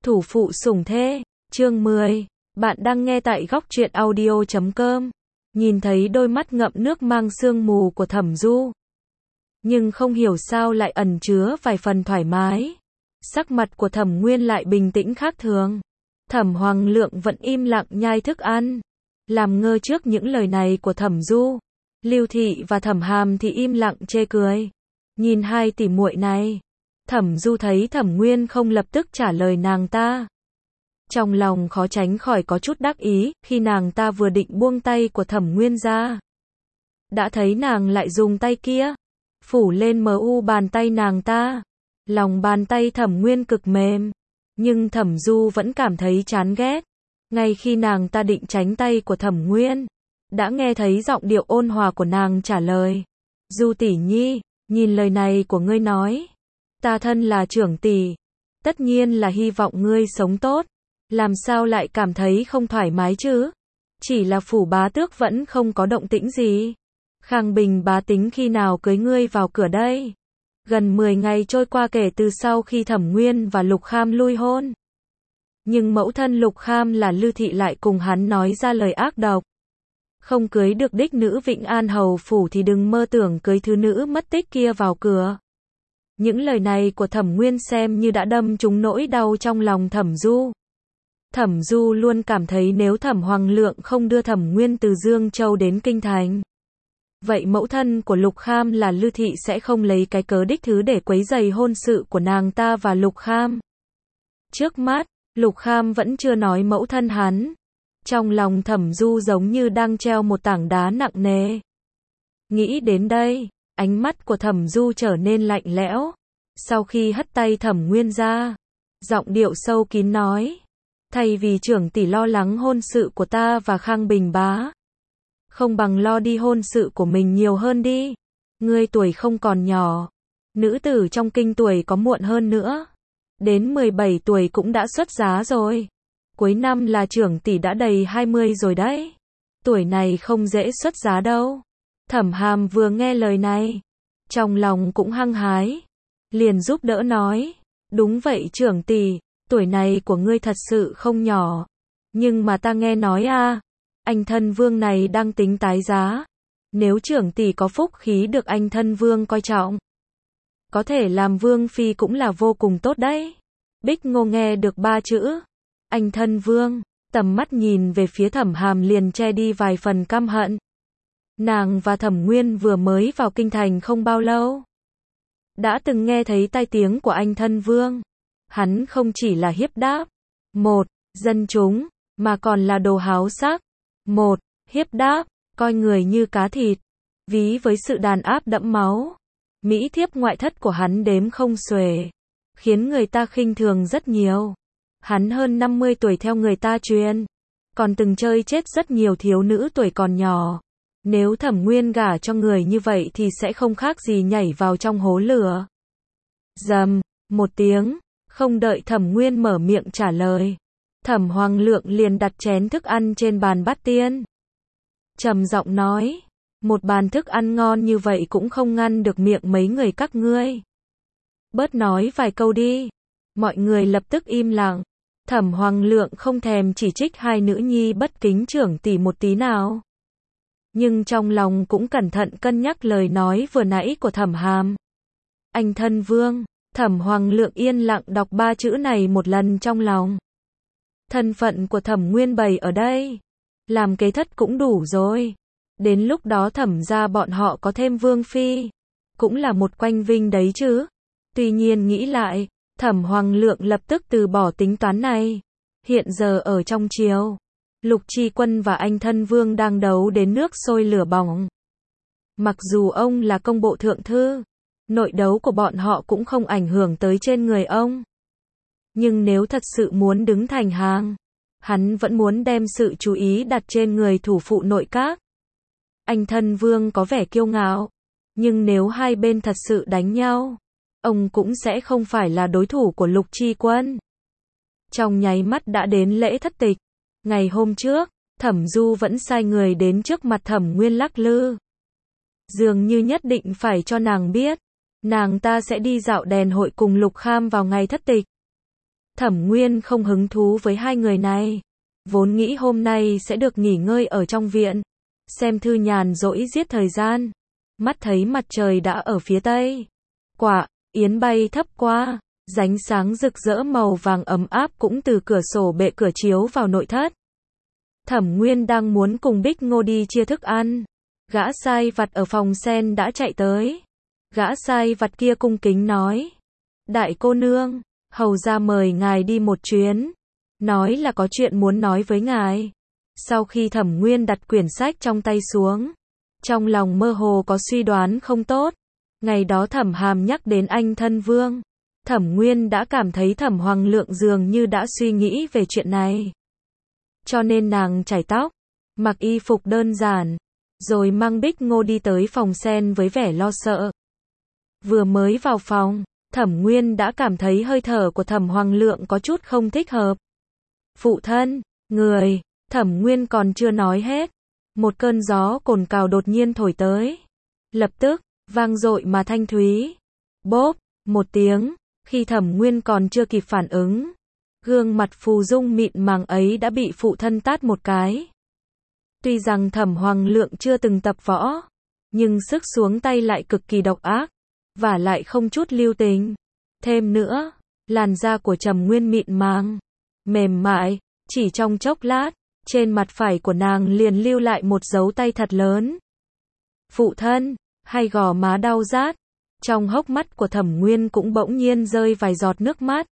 Thủ phụ sủng thê, chương 10. Bạn đang nghe tại góc truyện audio.com. Nhìn thấy đôi mắt ngậm nước mang sương mù của Thẩm Du, nhưng không hiểu sao lại ẩn chứa vài phần thoải mái. Sắc mặt của Thẩm Nguyên lại bình tĩnh khác thường. Thẩm Hoàng Lượng vẫn im lặng nhai thức ăn, làm ngơ trước những lời này của Thẩm Du. Lưu Thị và Thẩm Hàm thì im lặng chê cười. Nhìn hai tỷ muội này, Thẩm Du thấy Thẩm Nguyên không lập tức trả lời nàng ta, trong lòng khó tránh khỏi có chút đắc ý. Khi nàng ta vừa định buông tay của Thẩm Nguyên ra, đã thấy nàng lại dùng tay kia phủ lên bàn tay nàng ta. Lòng bàn tay Thẩm Nguyên cực mềm, nhưng Thẩm Du vẫn cảm thấy chán ghét. Ngay khi nàng ta định tránh tay của Thẩm Nguyên, đã nghe thấy giọng điệu ôn hòa của nàng trả lời: Du tỷ nhi, nhìn lời này của ngươi nói, ta thân là trưởng tỷ, tất nhiên là hy vọng ngươi sống tốt, làm sao lại cảm thấy không thoải mái chứ? Chỉ là phủ bá tước vẫn không có động tĩnh gì. Khang Bình bá tính khi nào cưới ngươi vào cửa đây? Gần 10 ngày trôi qua kể từ sau khi Thẩm Nguyên và Lục Kham lui hôn. Nhưng mẫu thân Lục Kham là Lư Thị lại cùng hắn nói ra lời ác độc. Không cưới được đích nữ Vĩnh An hầu phủ thì đừng mơ tưởng cưới thứ nữ mất tích kia vào cửa. Những lời này của Thẩm Nguyên xem như đã đâm trúng nỗi đau trong lòng Thẩm Du. Thẩm Du luôn cảm thấy nếu Thẩm Hoàng Lượng không đưa Thẩm Nguyên từ Dương Châu đến Kinh Thành, vậy mẫu thân của Lục Kham là Lư Thị sẽ không lấy cái cớ đích thứ để quấy rầy hôn sự của nàng ta và Lục Kham. Trước mắt, Lục Kham vẫn chưa nói mẫu thân hắn. Trong lòng Thẩm Du giống như đang treo một tảng đá nặng nề. Nghĩ đến đây, ánh mắt của Thẩm Du trở nên lạnh lẽo. Sau khi hất tay Thẩm Nguyên ra, giọng điệu sâu kín nói: thay vì trưởng tỷ lo lắng hôn sự của ta và Khang Bình bá, không bằng lo đi hôn sự của mình nhiều hơn đi. Ngươi tuổi không còn nhỏ, nữ tử trong kinh tuổi có muộn hơn nữa, đến 17 tuổi cũng đã xuất giá rồi. Cuối năm là trưởng tỷ đã đầy 20 rồi đấy. Tuổi này không dễ xuất giá đâu. Thẩm Hàm vừa nghe lời này, trong lòng cũng hăng hái, liền giúp đỡ nói: đúng vậy trưởng tỷ, tuổi này của ngươi thật sự không nhỏ. Nhưng mà ta nghe nói anh thân vương này đang tính tái giá. Nếu trưởng tỷ có phúc khí được anh thân vương coi trọng, có thể làm vương phi cũng là vô cùng tốt đấy. Bích Ngô nghe được 3 chữ anh thân vương, tầm mắt nhìn về phía Thẩm Hàm liền che đi vài phần căm hận. Nàng và Thẩm Nguyên vừa mới vào kinh thành không bao lâu, đã từng nghe thấy tai tiếng của anh thân vương. Hắn không chỉ là hiếp đáp một dân chúng, mà còn là đồ háo sắc. Một hiếp đáp, coi người như cá thịt. Ví với sự đàn áp đẫm máu, mỹ thiếp ngoại thất của hắn đếm không xuể, khiến người ta khinh thường rất nhiều. Hắn hơn 50 tuổi theo người ta truyền, còn từng chơi chết rất nhiều thiếu nữ tuổi còn nhỏ. Nếu Thẩm Nguyên gả cho người như vậy thì sẽ không khác gì nhảy vào trong hố lửa. Rầm, một tiếng, không đợi Thẩm Nguyên mở miệng trả lời, Thẩm Hoàng Lượng liền đặt chén thức ăn trên bàn bát tiên, trầm giọng nói: một bàn thức ăn ngon như vậy cũng không ngăn được miệng mấy người các ngươi. Bớt nói vài câu đi. Mọi người lập tức im lặng. Thẩm Hoàng Lượng không thèm chỉ trích hai nữ nhi bất kính trưởng tỷ một tí nào, nhưng trong lòng cũng cẩn thận cân nhắc lời nói vừa nãy của Thẩm Hàm. Anh thân vương. Thẩm Hoàng Lượng yên lặng đọc 3 chữ này một lần trong lòng. Thân phận của Thẩm Nguyên bày ở đây, làm kế thất cũng đủ rồi. Đến lúc đó Thẩm gia bọn họ có thêm vương phi, cũng là một quanh vinh đấy chứ. Tuy nhiên nghĩ lại, Thẩm Hoàng Lượng lập tức từ bỏ tính toán này. Hiện giờ ở trong triều, Lục Tri Quân và anh thân vương đang đấu đến nước sôi lửa bỏng. Mặc dù ông là công bộ thượng thư, nội đấu của bọn họ cũng không ảnh hưởng tới trên người ông. Nhưng nếu thật sự muốn đứng thành hàng, hắn vẫn muốn đem sự chú ý đặt trên người thủ phụ nội các. Anh thân vương có vẻ kiêu ngạo, nhưng nếu hai bên thật sự đánh nhau, ông cũng sẽ không phải là đối thủ của Lục Tri Quân. Trong nháy mắt đã đến lễ thất tịch. Ngày hôm trước, Thẩm Du vẫn sai người đến trước mặt Thẩm Nguyên lắc lư, dường như nhất định phải cho nàng biết, nàng ta sẽ đi dạo đèn hội cùng Lục Kham vào ngày thất tịch. Thẩm Nguyên không hứng thú với hai người này. Vốn nghĩ hôm nay sẽ được nghỉ ngơi ở trong viện, xem thư nhàn rỗi giết thời gian. Mắt thấy mặt trời đã ở phía tây. Quả, yến bay thấp qua, ránh sáng rực rỡ màu vàng ấm áp cũng từ cửa sổ bệ cửa chiếu vào nội thất. Thẩm Nguyên đang muốn cùng Bích Ngô đi chia thức ăn. Gã sai vặt ở phòng sen đã chạy tới. Gã sai vặt kia cung kính nói. Đại cô nương, hầu ra mời ngài đi một chuyến. Nói là có chuyện muốn nói với ngài. Sau khi Thẩm Nguyên đặt quyển sách trong tay xuống, trong lòng mơ hồ có suy đoán không tốt. Ngày đó Thẩm Hàm nhắc đến anh thân vương. Thẩm Nguyên đã cảm thấy Thẩm Hoàng Lượng dường như đã suy nghĩ về chuyện này. Cho nên nàng chải tóc, mặc y phục đơn giản, rồi mang Bích Ngô đi tới phòng sen với vẻ lo sợ. Vừa mới vào phòng, Thẩm Nguyên đã cảm thấy hơi thở của Thẩm Hoàng Lượng có chút không thích hợp. Phụ thân, người, Thẩm Nguyên còn chưa nói hết. Một cơn gió cồn cào đột nhiên thổi tới. Lập tức, vang dội mà thanh thúy. Bốp, một tiếng, khi Thẩm Nguyên còn chưa kịp phản ứng. Gương mặt phù dung mịn màng ấy đã bị phụ thân tát một cái. Tuy rằng Thẩm Hoàng Lượng chưa từng tập võ, nhưng sức xuống tay lại cực kỳ độc ác, và lại không chút lưu tình. Thêm nữa, làn da của Trầm Nguyên mịn màng, mềm mại, chỉ trong chốc lát, trên mặt phải của nàng liền lưu lại một dấu tay thật lớn. Phụ thân, hay gò má đau rát, trong hốc mắt của Thẩm Nguyên cũng bỗng nhiên rơi vài giọt nước mắt.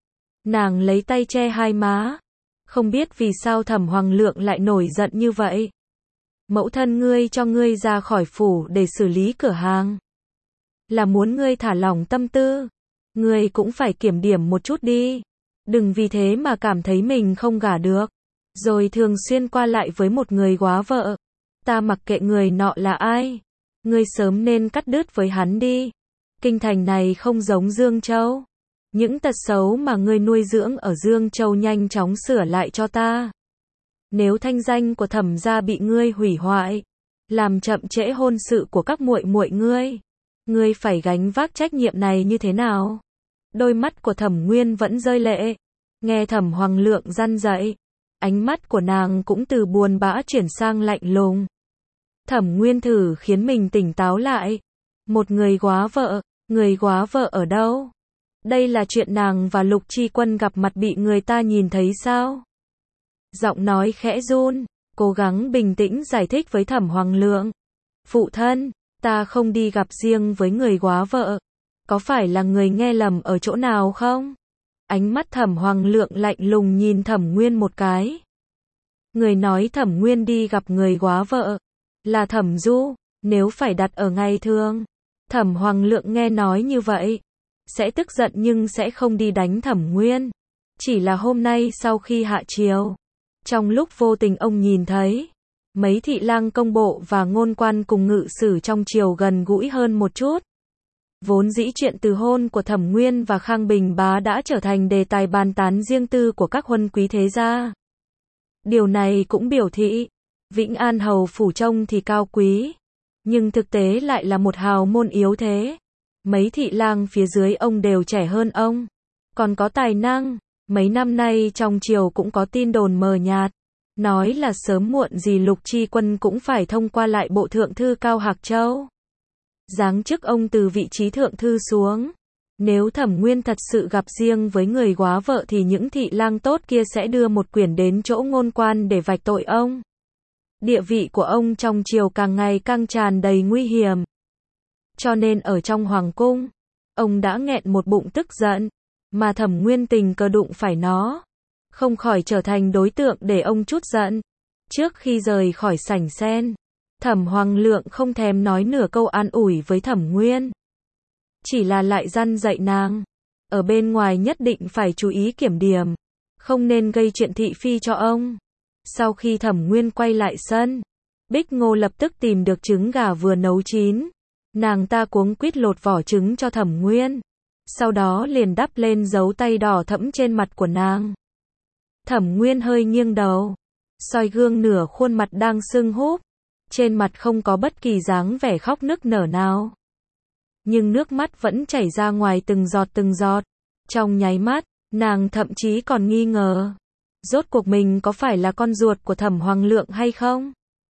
Nàng lấy tay che hai má. Không biết vì sao Thẩm Hoàng Lượng lại nổi giận như vậy. Mẫu thân ngươi cho ngươi ra khỏi phủ để xử lý cửa hàng. Là muốn ngươi thả lỏng tâm tư. Ngươi cũng phải kiểm điểm một chút đi. Đừng vì thế mà cảm thấy mình không gả được. Rồi thường xuyên qua lại với một người góa vợ. Ta mặc kệ người nọ là ai. Ngươi sớm nên cắt đứt với hắn đi. Kinh thành này không giống Dương Châu. Những tật xấu mà ngươi nuôi dưỡng ở Dương Châu nhanh chóng sửa lại cho ta. Nếu thanh danh của Thẩm gia bị ngươi hủy hoại, làm chậm trễ hôn sự của các muội muội ngươi phải gánh vác trách nhiệm này như thế nào? Đôi mắt của Thẩm Nguyên vẫn rơi lệ. Nghe Thẩm Hoàng Lượng răn dạy, ánh mắt của nàng cũng từ buồn bã chuyển sang lạnh lùng. Thẩm Nguyên thử khiến mình tỉnh táo lại. Một người góa vợ ở đâu? Đây là chuyện nàng và Lục Chi Quân gặp mặt bị người ta nhìn thấy sao? Giọng nói khẽ run, cố gắng bình tĩnh giải thích với Thẩm Hoàng Lượng. Phụ thân, ta không đi gặp riêng với người góa vợ. Có phải là người nghe lầm ở chỗ nào không? Ánh mắt Thẩm Hoàng Lượng lạnh lùng nhìn Thẩm Nguyên một cái. Người nói Thẩm Nguyên đi gặp người góa vợ là Thẩm Du. Nếu phải đặt ở ngày thường, Thẩm Hoàng Lượng nghe nói như vậy sẽ tức giận nhưng sẽ không đi đánh Thẩm Nguyên. Chỉ là hôm nay sau khi hạ triều, trong lúc vô tình ông nhìn thấy mấy thị lang công bộ và ngôn quan cùng ngự sử trong triều gần gũi hơn một chút. Vốn dĩ chuyện từ hôn của Thẩm Nguyên và Khang Bình Bá đã trở thành đề tài bàn tán riêng tư của các huân quý thế gia. Điều này cũng biểu thị Vĩnh An hầu phủ trông thì cao quý, nhưng thực tế lại là một hào môn yếu thế. Mấy thị lang phía dưới ông đều trẻ hơn ông, còn có tài năng. Mấy năm nay trong triều cũng có tin đồn mờ nhạt, nói là sớm muộn gì Lục Chi Quân cũng phải thông qua lại bộ thượng thư Cao Hạc Châu, giáng chức ông từ vị trí thượng thư xuống. Nếu Thẩm Nguyên thật sự gặp riêng với người góa vợ thì những thị lang tốt kia sẽ đưa một quyển đến chỗ ngôn quan để vạch tội ông. Địa vị của ông trong triều càng ngày càng tràn đầy nguy hiểm. Cho nên ở trong hoàng cung, ông đã nghẹn một bụng tức giận, mà Thẩm Nguyên tình cờ đụng phải nó, không khỏi trở thành đối tượng để ông trút giận. Trước khi rời khỏi sảnh sen, Thẩm Hoàng Lượng không thèm nói nửa câu an ủi với Thẩm Nguyên, chỉ là lại răn dạy nàng, ở bên ngoài nhất định phải chú ý kiểm điểm, không nên gây chuyện thị phi cho ông. Sau khi Thẩm Nguyên quay lại sân, Bích Ngô lập tức tìm được trứng gà vừa nấu chín. Nàng ta cuống quýt lột vỏ trứng cho Thẩm Nguyên, sau đó liền đắp lên dấu tay đỏ thẫm trên mặt của nàng. Thẩm Nguyên hơi nghiêng đầu, soi gương nửa khuôn mặt đang sưng húp, trên mặt không có bất kỳ dáng vẻ khóc nức nở nào, nhưng nước mắt vẫn chảy ra ngoài từng giọt. Trong nháy mắt, Nàng thậm chí còn nghi ngờ, rốt cuộc mình có phải là con ruột của Thẩm Hoàng Lượng hay không?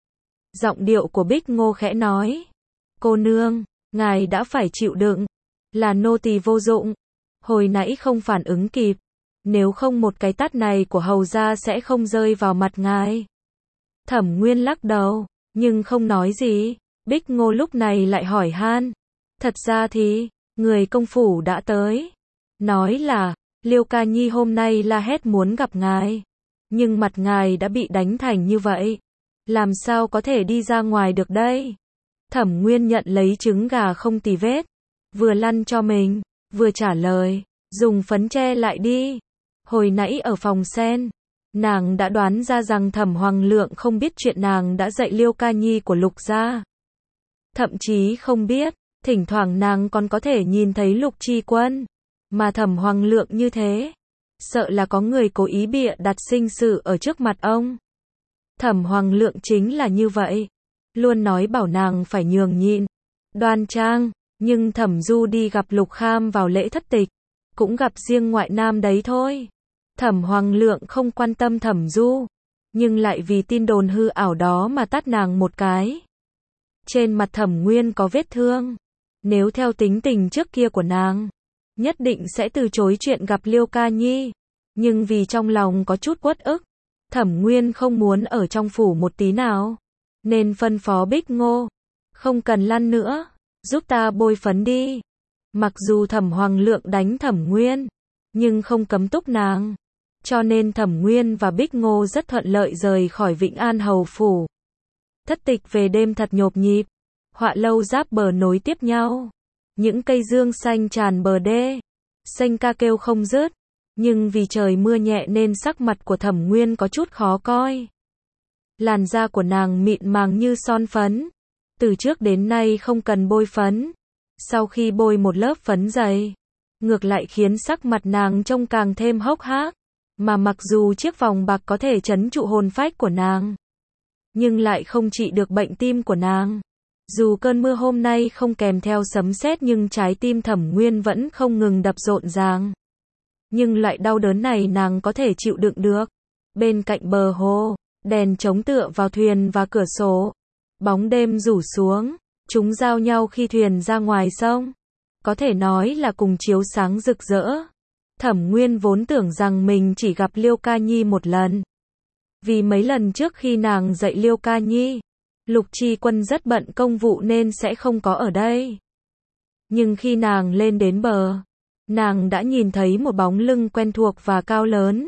Giọng điệu của Bích Ngô khẽ nói, cô nương, ngài đã phải chịu đựng, là nô tỳ vô dụng, hồi nãy không phản ứng kịp, nếu không một cái tát này của hầu gia sẽ không rơi vào mặt ngài. Thẩm Nguyên lắc đầu, nhưng không nói gì. Bích Ngô lúc này lại hỏi han, thật ra thì, người công phủ đã tới, nói là, Liêu Ca Nhi hôm nay la hét muốn gặp ngài, nhưng mặt ngài đã bị đánh thành như vậy, làm sao có thể đi ra ngoài được đây? Thẩm Nguyên nhận lấy trứng gà không tì vết, vừa lăn cho mình, vừa trả lời, dùng phấn che lại đi. Hồi nãy ở phòng sen, nàng đã đoán ra rằng Thẩm Hoàng Lượng không biết chuyện nàng đã dạy Liêu Ca Nhi của Lục gia. Thậm chí không biết, thỉnh thoảng nàng còn có thể nhìn thấy Lục Chi Quân, mà Thẩm Hoàng Lượng như thế, sợ là có người cố ý bịa đặt sinh sự ở trước mặt ông. Thẩm Hoàng Lượng chính là như vậy, luôn nói bảo nàng phải nhường nhịn, đoan trang, nhưng Thẩm Du đi gặp Lục Kham vào lễ thất tịch, cũng gặp riêng ngoại nam đấy thôi. Thẩm Hoàng Lượng không quan tâm Thẩm Du, nhưng lại vì tin đồn hư ảo đó mà tát nàng một cái. Trên mặt Thẩm Nguyên có vết thương, nếu theo tính tình trước kia của nàng, nhất định sẽ từ chối chuyện gặp Liêu Ca Nhi, nhưng vì trong lòng có chút uất ức, Thẩm Nguyên không muốn ở trong phủ một tí nào, nên phân phó Bích Ngô, không cần lăn nữa, giúp ta bôi phấn đi. Mặc dù Thẩm Hoàng Lượng đánh Thẩm Nguyên, nhưng không cấm túc nàng, cho nên Thẩm Nguyên và Bích Ngô rất thuận lợi rời khỏi Vĩnh An hầu phủ. Thất tịch về đêm thật nhộp nhịp, họa lâu giáp bờ nối tiếp nhau, những cây dương xanh tràn bờ đê, xanh ca kêu không dứt, nhưng vì trời mưa nhẹ nên sắc mặt của Thẩm Nguyên có chút khó coi. Làn da của nàng mịn màng như son phấn, từ trước đến nay không cần bôi phấn, sau khi bôi một lớp phấn dày, ngược lại khiến sắc mặt nàng trông càng thêm hốc hác, mà mặc dù chiếc vòng bạc có thể trấn trụ hồn phách của nàng, nhưng lại không trị được bệnh tim của nàng. Dù cơn mưa hôm nay không kèm theo sấm sét nhưng trái tim Thẩm Nguyên vẫn không ngừng đập rộn ràng. Nhưng loại đau đớn này nàng có thể chịu đựng được. Bên cạnh bờ hồ, đèn chống tựa vào thuyền và cửa sổ, bóng đêm rủ xuống, chúng giao nhau khi thuyền ra ngoài sông, có thể nói là cùng chiếu sáng rực rỡ. Thẩm Nguyên vốn tưởng rằng mình chỉ gặp Liêu Ca Nhi một lần, vì mấy lần trước khi nàng dạy Liêu Ca Nhi, Lục Chi Quân rất bận công vụ nên sẽ không có ở đây. Nhưng khi nàng lên đến bờ, nàng đã nhìn thấy một bóng lưng quen thuộc và cao lớn.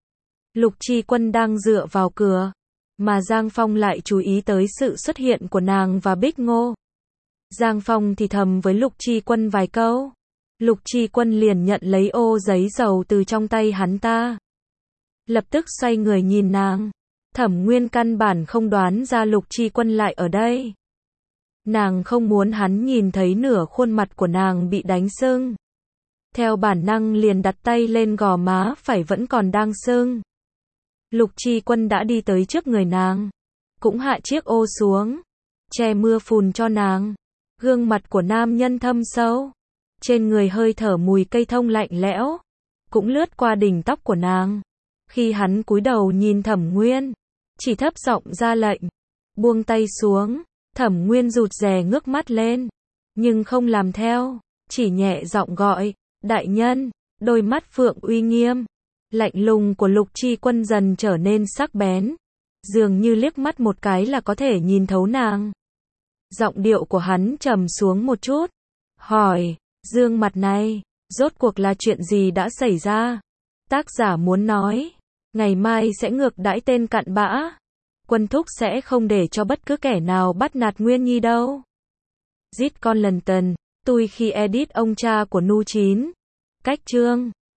Lục Chi Quân đang dựa vào cửa, mà Giang Phong lại chú ý tới sự xuất hiện của nàng và Bích Ngô. Giang Phong thì thầm với Lục Chi Quân vài câu. Lục Chi Quân liền nhận lấy ô giấy dầu từ trong tay hắn ta, lập tức xoay người nhìn nàng. Thẩm Nguyên căn bản không đoán ra Lục Chi Quân lại ở đây. Nàng không muốn hắn nhìn thấy nửa khuôn mặt của nàng bị đánh sưng. Theo bản năng liền đặt tay lên gò má phải vẫn còn đang sưng. Lục Chi Quân đã đi tới trước người nàng, cũng hạ chiếc ô xuống, che mưa phùn cho nàng. Gương mặt của nam nhân thâm sâu, trên người hơi thở mùi cây thông lạnh lẽo, cũng lướt qua đỉnh tóc của nàng. Khi hắn cúi đầu nhìn Thẩm Nguyên, chỉ thấp giọng ra lệnh, buông tay xuống. Thẩm Nguyên rụt rè ngước mắt lên, nhưng không làm theo, chỉ nhẹ giọng gọi, đại nhân. Đôi mắt phượng uy nghiêm, lạnh lùng của Lục Chi Quân dần trở nên sắc bén, dường như liếc mắt một cái là có thể nhìn thấu nàng. Giọng điệu của hắn trầm xuống một chút, hỏi, gương mặt này, rốt cuộc là chuyện gì đã xảy ra? Tác giả muốn nói, ngày mai sẽ ngược đãi tên cặn bã. Quân thúc sẽ không để cho bất cứ kẻ nào bắt nạt Nguyên Nhi đâu. Giết con lần tần, tôi khi edit ông cha của Nu 9. Cách chương